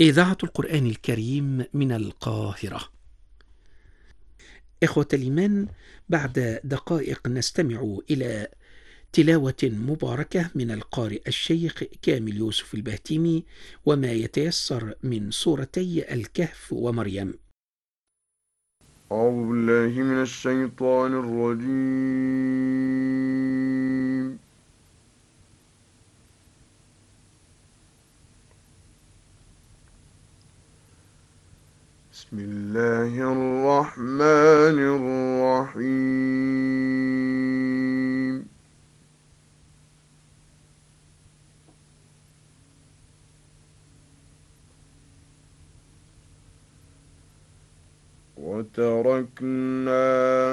إذاعة القرآن الكريم من القاهرة. إخوة الإيمان، بعد دقائق نستمع إلى تلاوة مباركة من القارئ الشيخ كامل يوسف البهتيمي، وما يتيسر من سورتي الكهف ومريم. أعوذ بالله من الشيطان الرجيم. بسم الله الرحمن الرحيم. وتركنا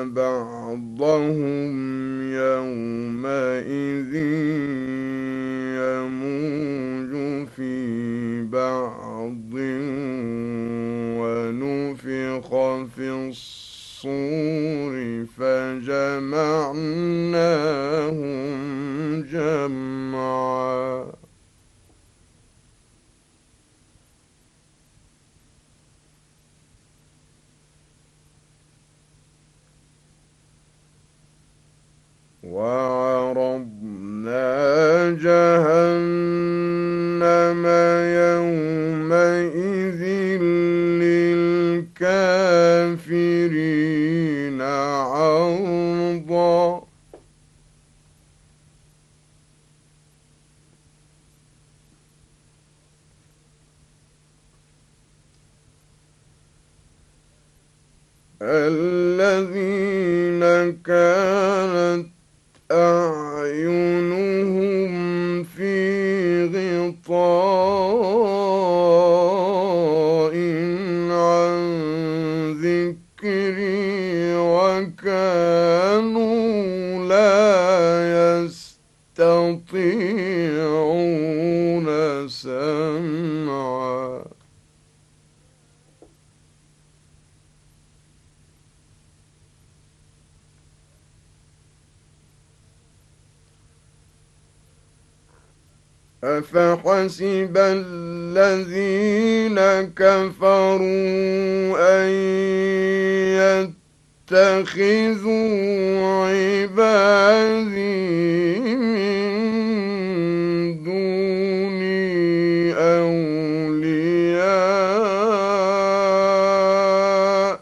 بعضهم يومئذ يموج في بعض، ونفخ في الصور فجمعناهم جمعا. وعرضنا جهنم يومئذ للكافرين عرضا. الذين كانت أعينهم في غطاء عن ذكري، وكانوا لا يستطيعون سمعا. أفحسب الذين كفروا أن يتخذوا عبادي من دوني أولياء؟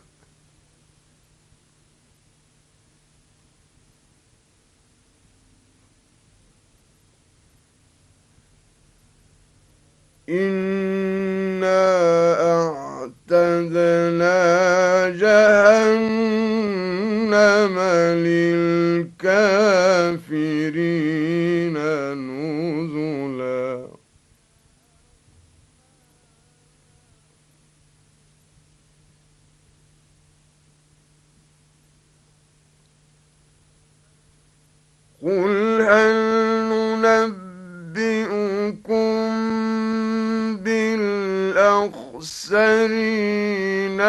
إنا أعتدنا جهنم للكافرين نزلا. قل هل ننبئكم بالأخسرين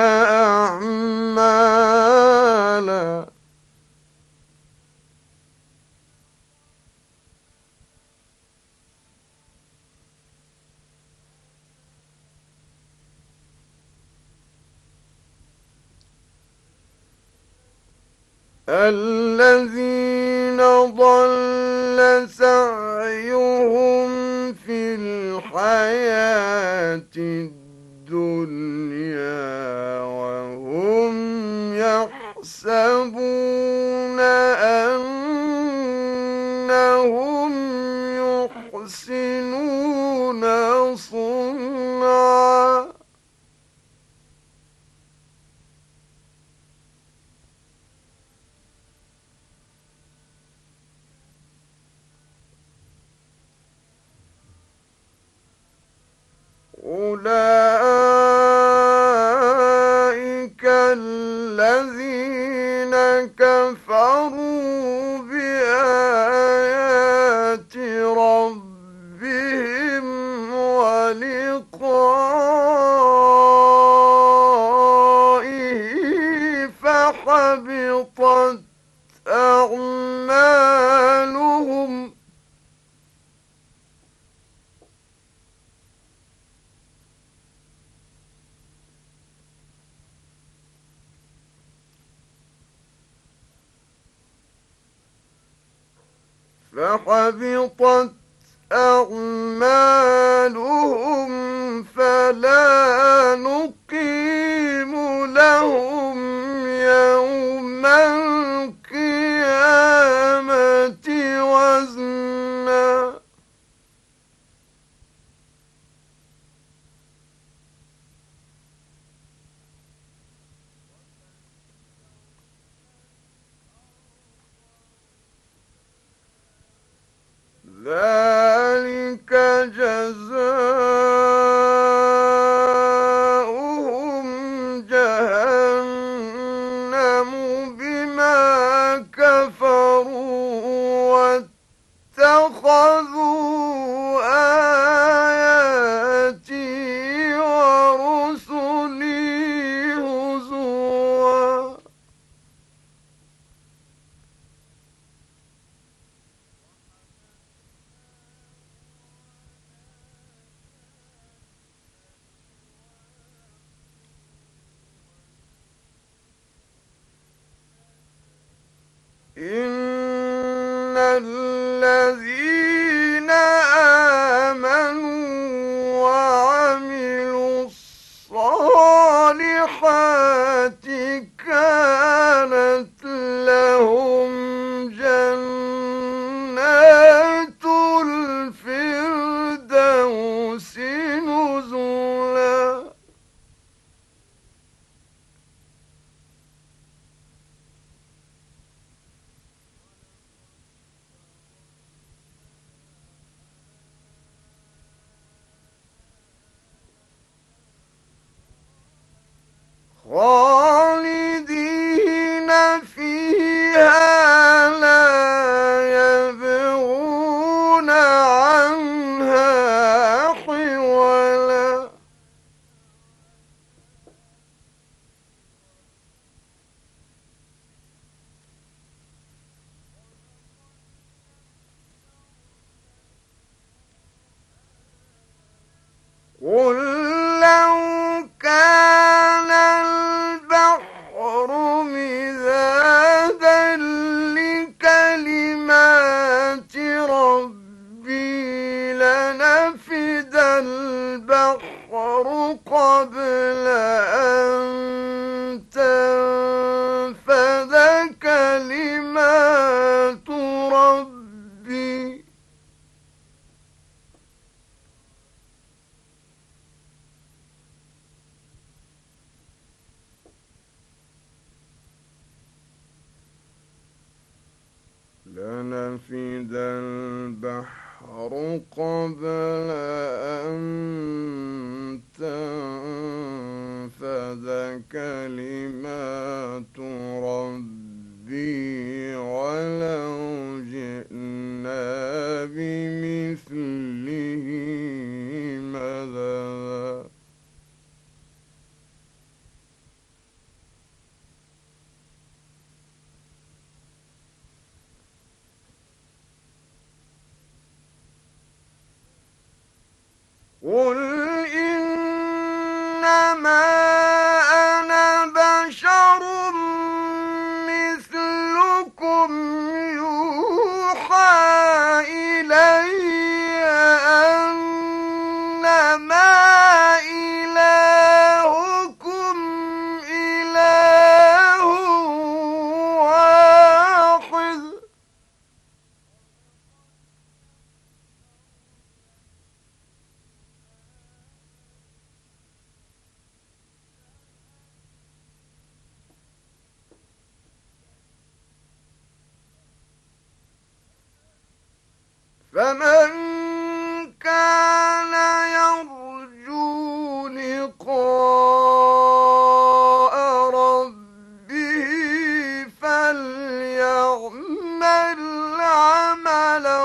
أعمالا؟ الذين ضل سعيهم في الحياة الدنيا، وهم يحسبون أنهم يحسنون صنعا. أولئك الذين كفروا بآيات ربهم ولقائه، فحبطت أعمالهم. فحبطت أعمالهم فلا نقيم لهم يوم القيامة وزنا ذلك جزاؤهم جهنم بما كفروا واتخذوا آياتي ورسلي هزوا إن الذين آمنوا وعملوا الصالحات كانت لهم جنات الفردوس نزلا خالدين فيها لا يبغون عنها حولا قل لو كان البحر مدادا لكلمات ربي لنفد البحر قبل أن تنفد كلمات ربي لنفد البحر قبل أن تنفد كلمات ربي ولو جئنا بمثله مددا قل إنما أنا بشر مثلكم يوحى إلي أنما إلهكم إله واحد فمن كان يرجو لقاء ربه فليعمل عملا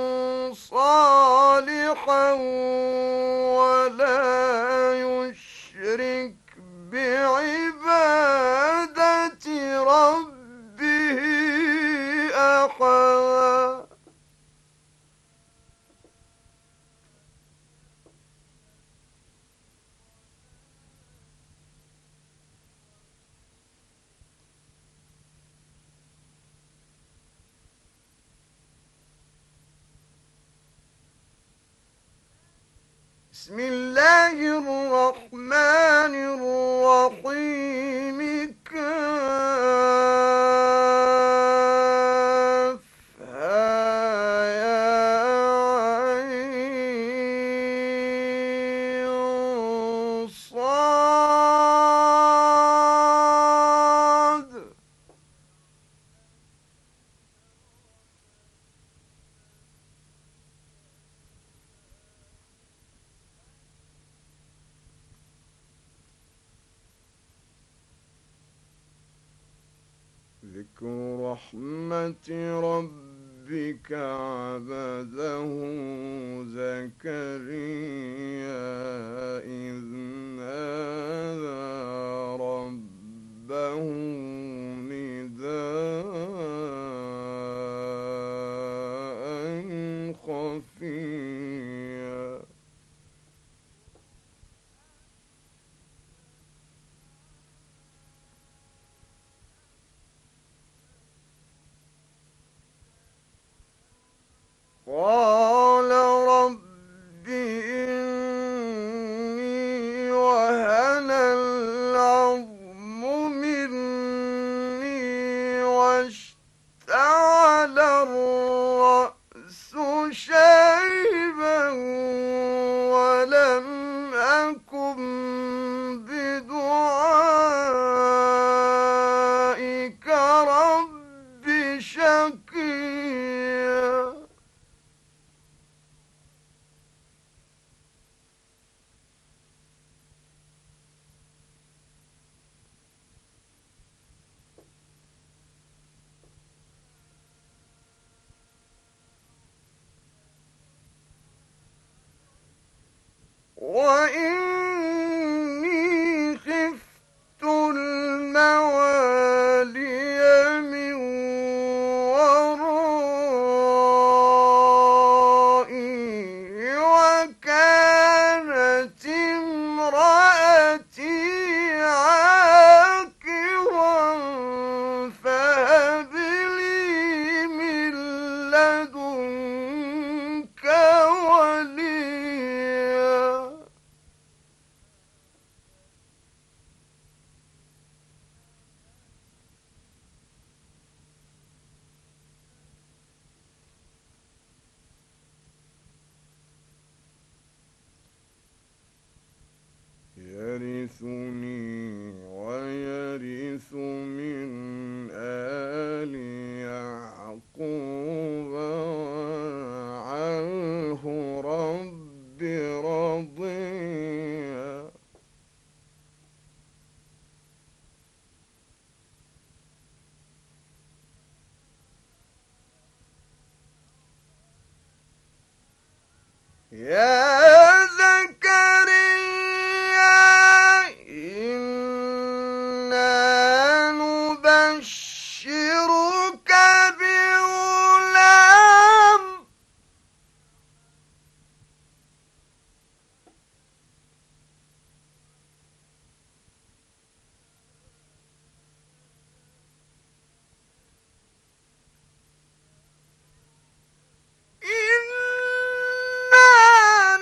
صالحا ولا يشرك بعبادة ربه أحدا بسم الله الرحمن الرحيم كافها يا عين صاد. ذكر رحمة ربك عبده زكريا إذ نادى ربه نداء خفيا. قال رب إني وهن العظم مني واشتعل الرأس شيبا ولم أكن بدعائك رب شقيا. وإني خفت الموالي من ورائي وكانت امرأتي عاقرا فهب لي من لدنك وليا. يرثني ويرث من آل يعقوب واجعله رب رضيا. يا زكريا إنا نبشرك بغلام إنا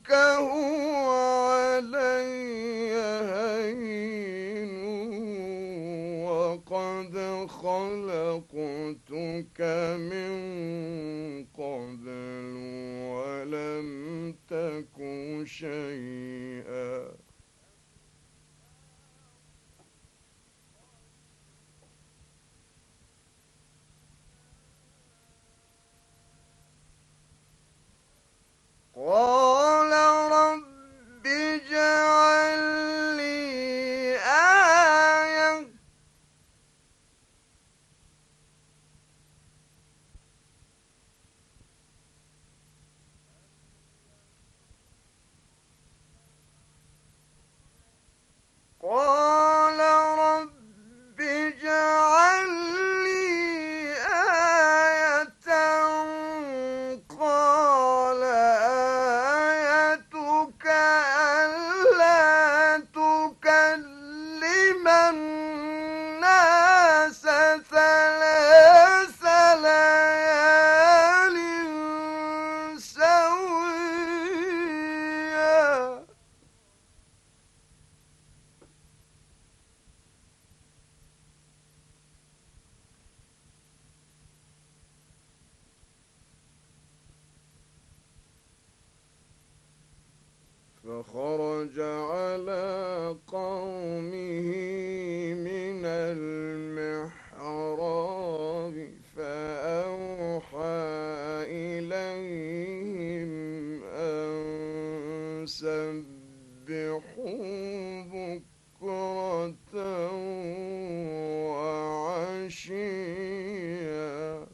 هو علي هين وقد خلقتك من قبل ولم تك شيئا. قال رب اجعل لي آية قال رب اجعل لي آية قال آيتك ألا تكلم الناس 3 ليال سويا. فخرج على قومه من المحراب فأوحى إليهم أن سبحوا بكرة وعشيا.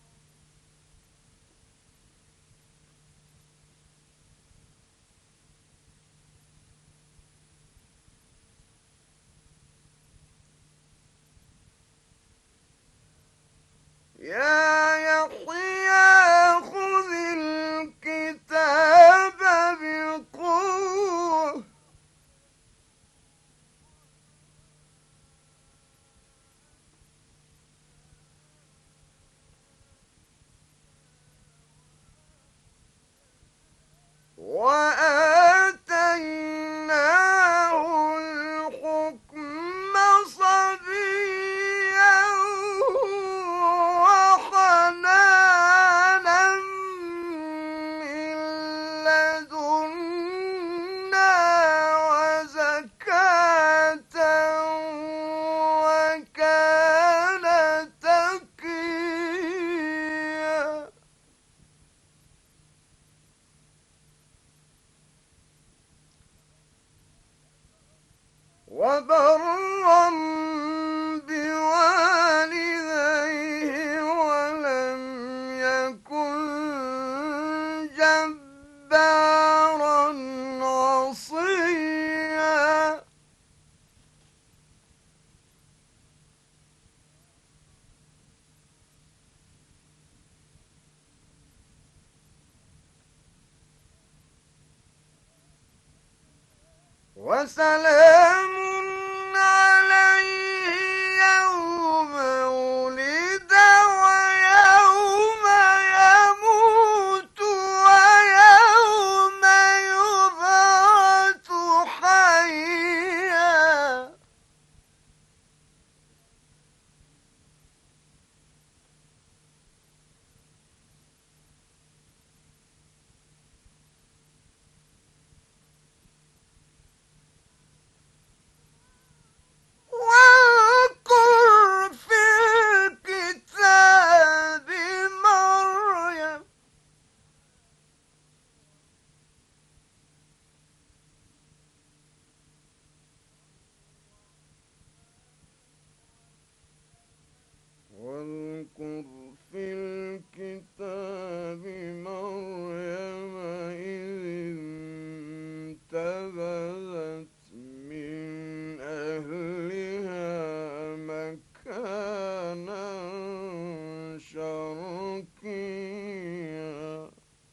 يا يحيى خذ الكتاب بقوة وآتيناه الحكم صبيا وحنانا من لدنا وزكاة وكان تقيا. وبرا بوالديه ولم يكن جبارا عصيا. وسلام عليه يوم ولد ويوم يموت ويوم يبعث حيا. واذكر في الكتاب مريم واذكر في الكتاب مريم إذ انتبذت من أهلها مكانا شرقيا.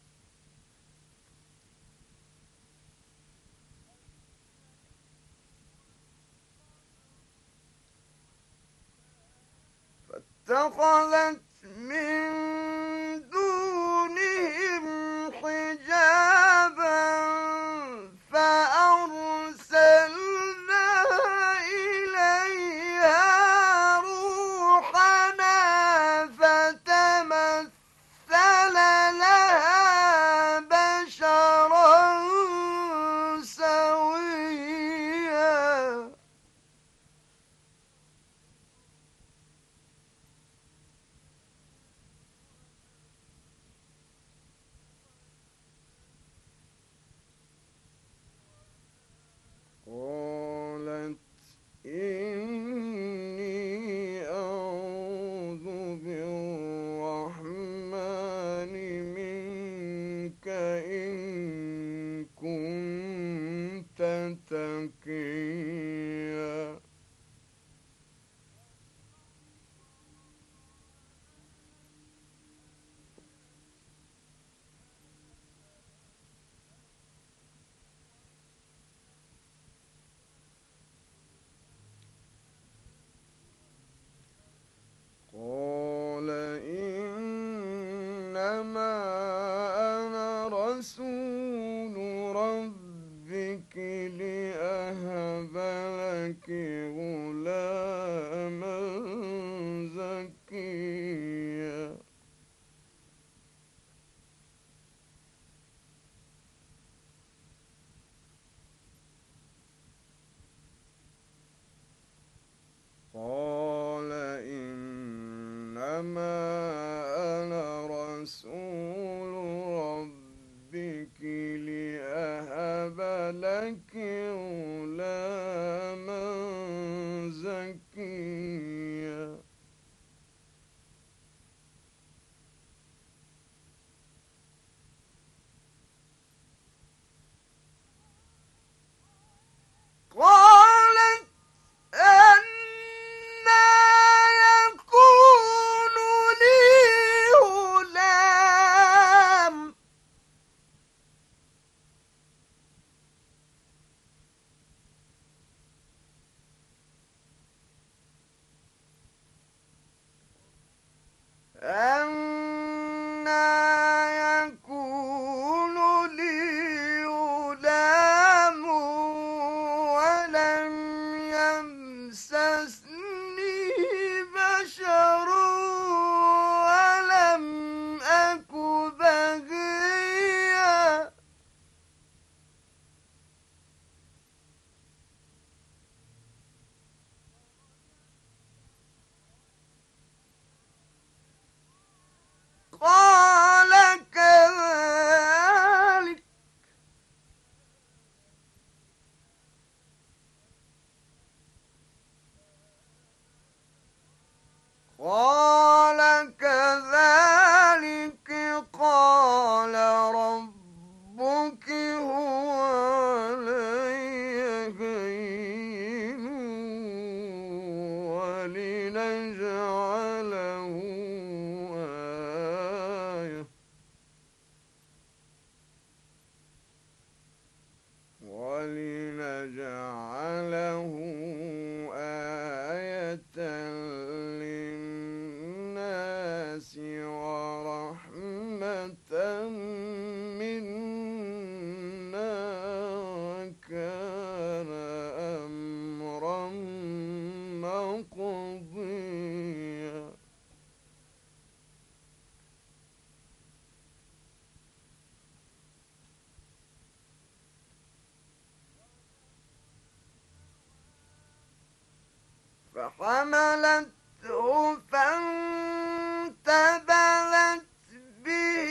فاتخذت من دونهم حجابا ربك لأهب لك غلاما زكيا قال إنما أنا رسول ربك لأهب لك غلاما زكيا قالت أنى يكون لي غلام أنى يكون لي غلام ولم يمسسني بشر ولم أك بغيا قال كذلك قال كذلك قال ربك هو علي هين ولنجعله آية آية للناس ورحمة منا وكان أمرا مقضيا فحملته فانتبذت به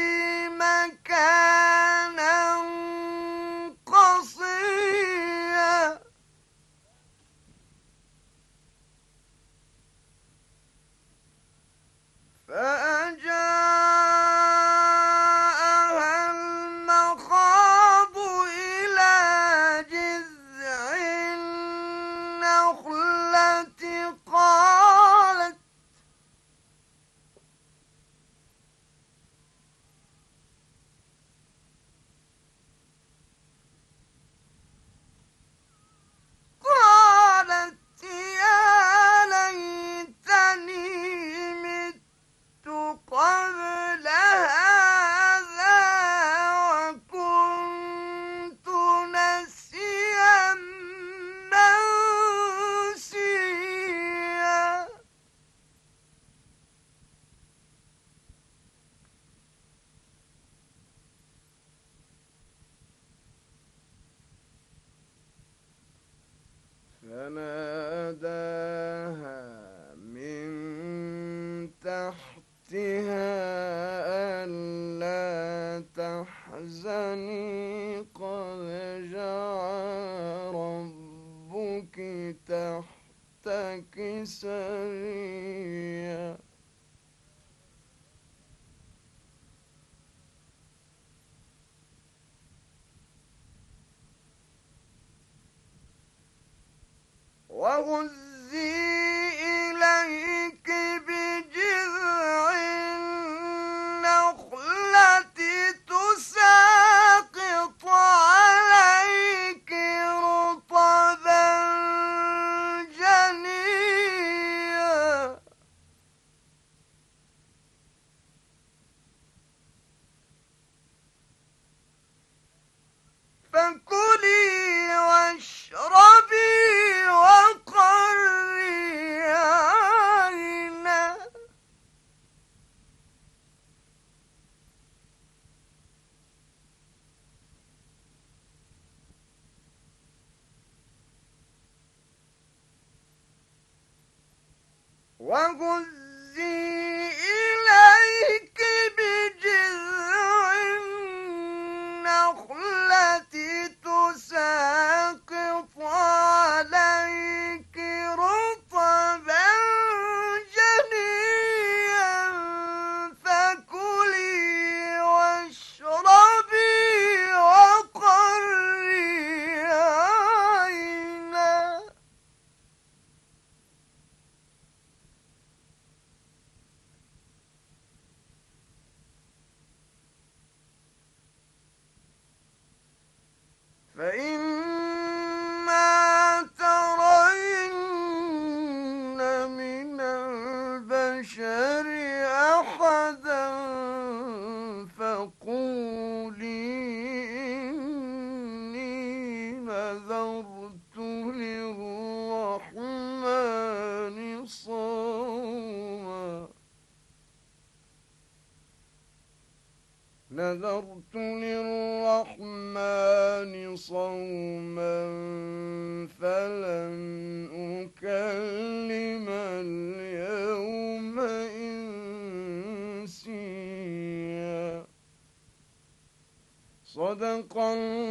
مكانا قصيا فأجاءها المخاض إلى جذع النخلة قالت يا ليتني مت قبل هذا وكنت نسيا منسيا فناداها من تحتها ألا تحزني قد جعل ربك تحتك سريا وهزي إليك بجذع النخلة تساقط عليك رطبا جنيا فكلي واشربي وقري عينا. وهزي إليك بجذع النخلة تساقط عليك رطبا جنيا فكلي واشربي وقري عينا. فإما ترين من البشر أحدا فقولي إني نذرت للرحمن صوما فلن أكلم اليوم إنسيا. صدق الله